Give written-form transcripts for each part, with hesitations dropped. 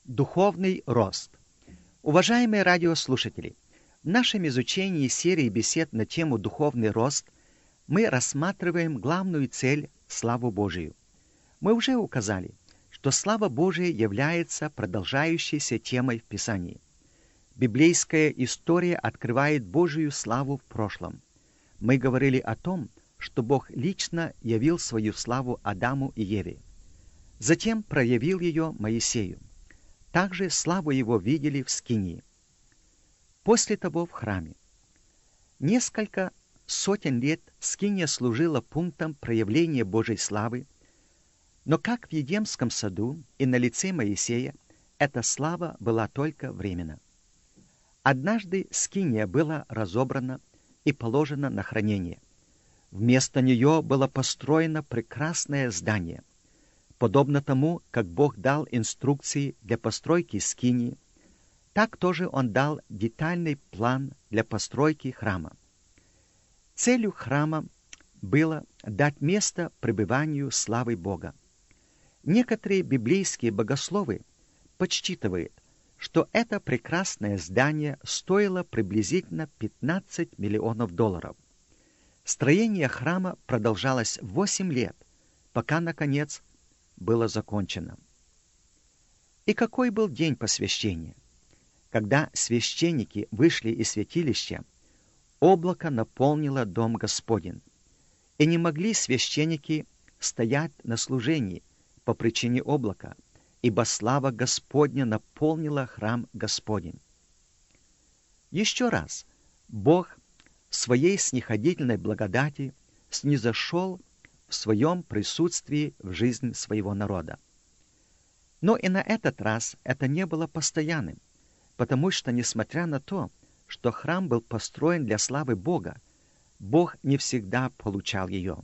Духовный рост. Уважаемые радиослушатели, в нашем изучении серии бесед на тему «Духовный рост» мы рассматриваем главную цель– славу Божию. Мы уже указали, что слава Божия является продолжающейся темой в Писании. Библейская история открывает Божию славу в прошлом. Мы говорили о том, что Бог лично явил свою славу Адаму и Еве. Затем проявил ее Моисею. Также славу его видели в Скинии. После того в храме. Несколько сотен лет Скиния служила пунктом проявления Божьей славы, но как в Едемском саду и на лице Моисея, эта слава была только временна. Однажды Скиния была разобрана и положена на хранение. Вместо нее было построено прекрасное здание. Подобно тому, как Бог дал инструкции для постройки скинии, так тоже Он дал детальный план для постройки храма. Целью храма было дать место пребыванию славы Бога. Некоторые библейские богословы подсчитывают, что это прекрасное здание стоило приблизительно $15 миллионов. Строение храма продолжалось 8 лет, пока, наконец, было закончено. И какой был день посвящения? Когда священники вышли из святилища, облако наполнило дом Господень, и не могли священники стоять на служении по причине облака, ибо слава Господня наполнила храм Господень. Еще раз, Бог в своей снисходительной благодати снизошел в своем присутствии в жизнь своего народа. Но и на этот раз это не было постоянным, потому что, несмотря на то, что храм был построен для славы Бога, Бог не всегда получал ее.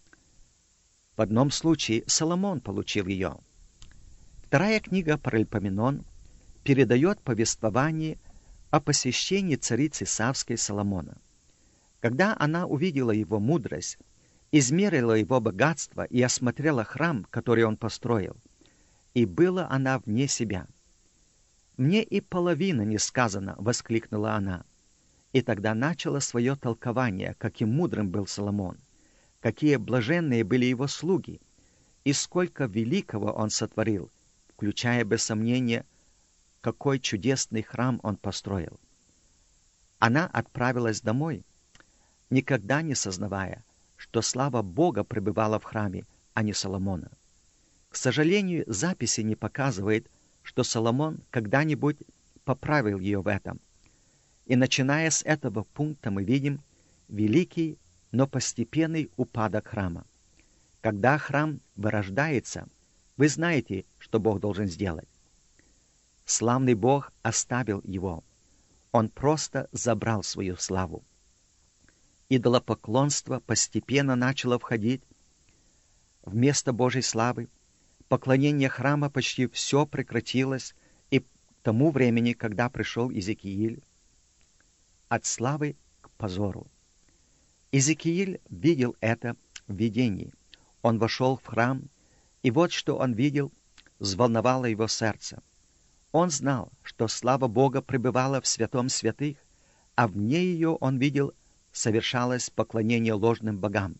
В одном случае Соломон получил ее. Вторая книга Паралипоменон передает повествование о посещении царицы Савской Соломона. Когда она увидела его мудрость, измерила его богатство и осмотрела храм, который он построил, и была она вне себя. «Мне и половина не сказано», — воскликнула она. И тогда начала свое толкование, каким мудрым был Соломон, какие блаженные были его слуги, и сколько великого он сотворил, включая, без сомнения, какой чудесный храм он построил. Она отправилась домой, никогда не сознавая, что слава Бога пребывала в храме, а не Соломона. К сожалению, записи не показывают, что Соломон когда-нибудь поправил ее в этом. И начиная с этого пункта мы видим великий, но постепенный упадок храма. Когда храм вырождается, вы знаете, что Бог должен сделать. Славный Бог оставил его. Он просто забрал свою славу. Идолопоклонство постепенно начало входить в место Божьей славы. Поклонение храма почти все прекратилось, и к тому времени, когда пришел Иезекииль, от славы к позору. Иезекииль видел это в видении. Он вошел в храм, и вот что он видел, взволновало его сердце. Он знал, что слава Бога пребывала в святом святых, а вне ее он видел, совершалось поклонение ложным богам.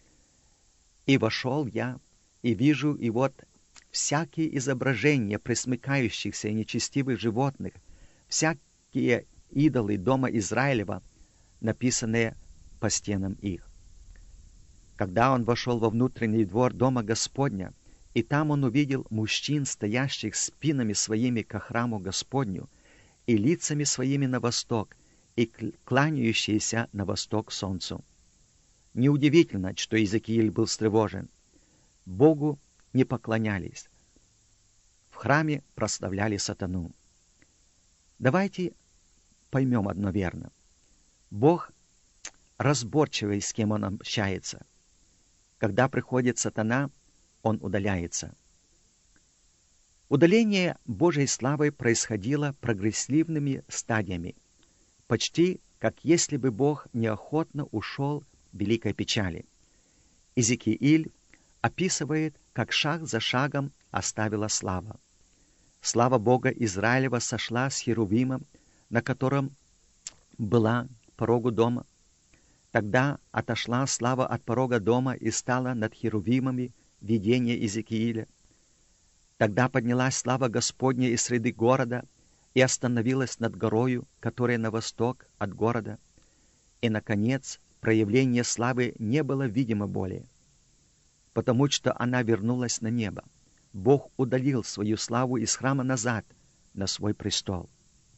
«И вошел я, и вижу, и вот всякие изображения пресмыкающихся и нечестивых животных, всякие идолы дома Израилева, написанные по стенам их». Когда он вошел во внутренний двор дома Господня, и там он увидел мужчин, стоящих спинами своими ко храму Господню и лицами своими на восток, и кланяющиеся на восток солнцу. Неудивительно, что Иезекииль был встревожен. Богу не поклонялись. В храме прославляли сатану. Давайте поймем одно верно. Бог разборчивый, с кем Он общается. Когда приходит сатана, он удаляется. Удаление Божьей славы происходило прогрессивными стадиями, почти как если бы Бог неохотно ушел в великой печали. Иезекииль описывает, как шаг за шагом оставила слава. Слава Бога Израилева сошла с Херувима, на котором была порогу дома. Тогда отошла слава от порога дома и стала над Херувимами видение Иезекииля. Тогда поднялась слава Господня из среды города и остановилась над горою, которая на восток от города. И, наконец, проявление славы не было видимо более, потому что она вернулась на небо. Бог удалил свою славу из храма назад на свой престол.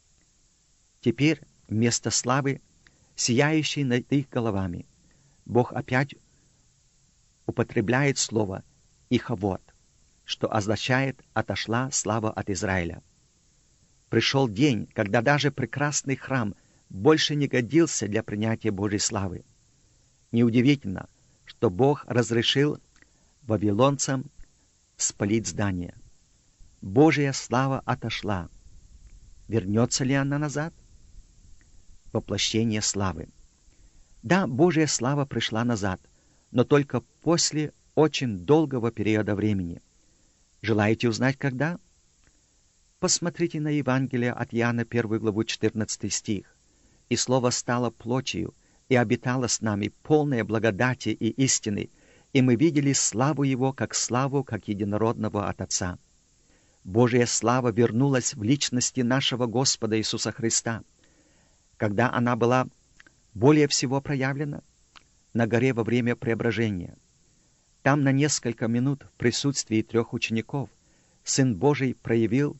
Теперь вместо славы, сияющей над их головами, Бог опять употребляет слово «ихавод», что означает «отошла слава от Израиля». Пришел день, когда даже прекрасный храм больше не годился для принятия Божьей славы. Неудивительно, что Бог разрешил вавилонцам спалить здание. Божья слава отошла. Вернется ли она назад? Воплощение славы. Да, Божья слава пришла назад, но только после очень долгого периода времени. Желаете узнать, когда? Посмотрите на Евангелие от Иоанна, 1 главу, 14 стих. «И Слово стало плотью, и обитало с нами, полное благодати и истины, и мы видели славу Его, как единородного от Отца». Божья слава вернулась в личности нашего Господа Иисуса Христа. Когда она была более всего проявлена? На горе во время преображения. Там на несколько минут в присутствии 3 учеников Сын Божий проявил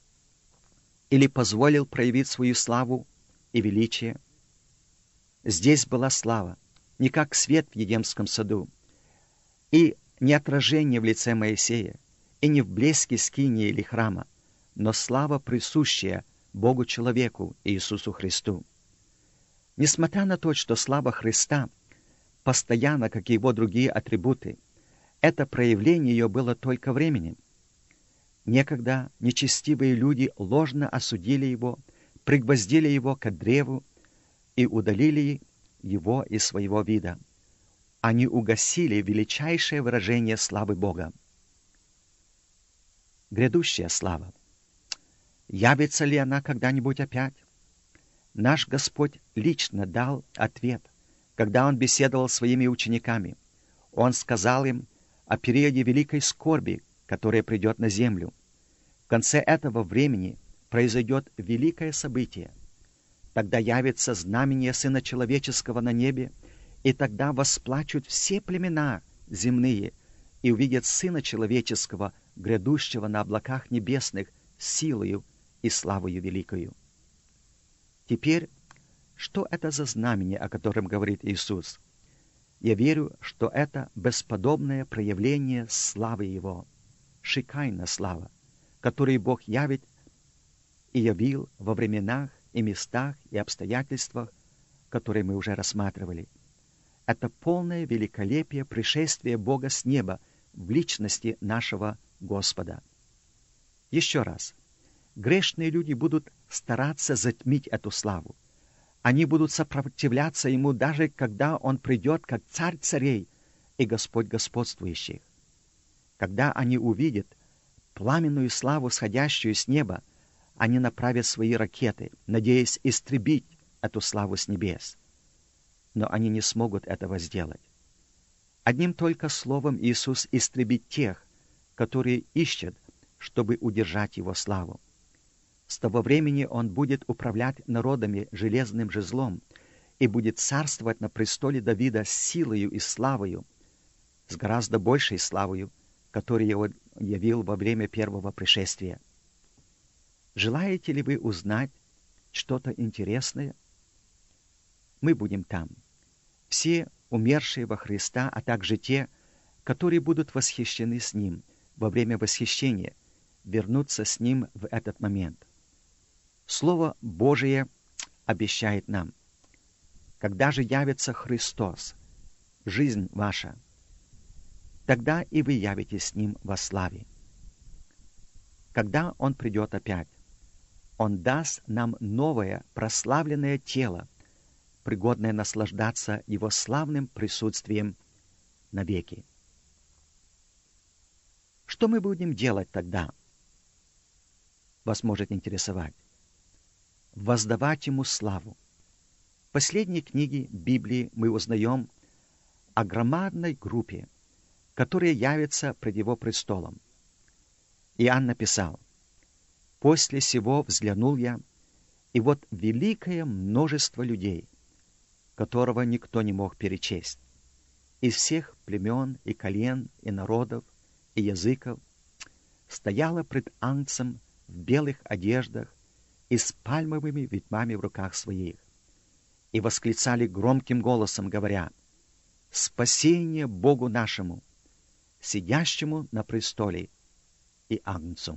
или позволил проявить свою славу и величие. Здесь была слава, не как свет в Едемском саду, и не отражение в лице Моисея, и не в блеске скинии или храма, но слава, присущая Богу-человеку Иисусу Христу. Несмотря на то, что слава Христа постоянно, как и Его другие атрибуты, это проявление ее было только временем. Некогда нечестивые люди ложно осудили Его, пригвоздили Его к древу и удалили Его из своего вида. Они угасили величайшее выражение славы Бога. Грядущая слава. Явится ли она когда-нибудь опять? Наш Господь лично дал ответ, когда Он беседовал с своими учениками. Он сказал им о периоде великой скорби, которая придет на землю. В конце этого времени произойдет великое событие. Тогда явится знамение Сына Человеческого на небе, и тогда восплачут все племена земные и увидят Сына Человеческого, грядущего на облаках небесных, силою и славою великою. Теперь, что это за знамение, о котором говорит Иисус? Я верю, что это бесподобное проявление славы Его, шикайна слава, которую Бог явит и явил во временах и местах и обстоятельствах, которые мы уже рассматривали. Это полное великолепие пришествия Бога с неба в личности нашего Господа. Еще раз, грешные люди будут стараться затмить эту славу. Они будут сопротивляться Ему, даже когда Он придет как Царь царей и Господь господствующих. Когда они увидят пламенную славу, сходящую с неба, они направят свои ракеты, надеясь истребить эту славу с небес. Но они не смогут этого сделать. Одним только словом Иисус истребит тех, которые ищут, чтобы удержать Его славу. С того времени Он будет управлять народами железным жезлом и будет царствовать на престоле Давида с силою и славою, с гораздо большей славою, которую Он явил во время первого пришествия. Желаете ли вы узнать что-то интересное? Мы будем там. Все умершие во Христа, а также те, которые будут восхищены с Ним во время восхищения, вернутся с Ним в этот момент. Слово Божие обещает нам: когда же явится Христос, жизнь ваша, тогда и вы явитесь с Ним во славе. Когда Он придет опять, Он даст нам новое прославленное тело, пригодное наслаждаться Его славным присутствием навеки. Что мы будем делать тогда? вас может интересовать. Воздавать Ему славу. В последней книге Библии мы узнаем о громадной группе, которая явится пред Его престолом. Иоанн написал: «После сего взглянул я, и вот великое множество людей, которого никто не мог перечесть, из всех племен и колен, и народов, и языков, стояло пред Агнцем в белых одеждах и с пальмовыми ветвями в руках своих, и восклицали громким голосом, говоря: «Спасение Богу нашему, сидящему на престоле и Агнцу».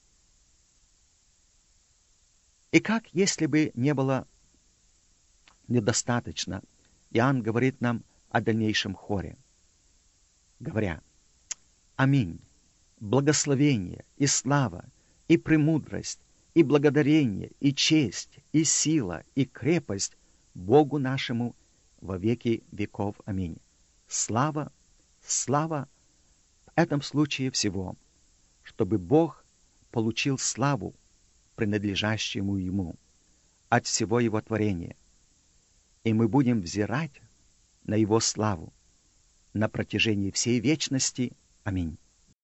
И как, если бы не было недостаточно, Иоанн говорит нам о дальнейшем хоре, говоря: «Аминь, благословение и слава, и премудрость, и благодарение, и честь, и сила, и крепость Богу нашему во веки веков. Аминь». Слава, слава в этом случае всего, чтобы Бог получил славу, принадлежащему Ему, от всего Его творения. И мы будем взирать на Его славу на протяжении всей вечности. Аминь.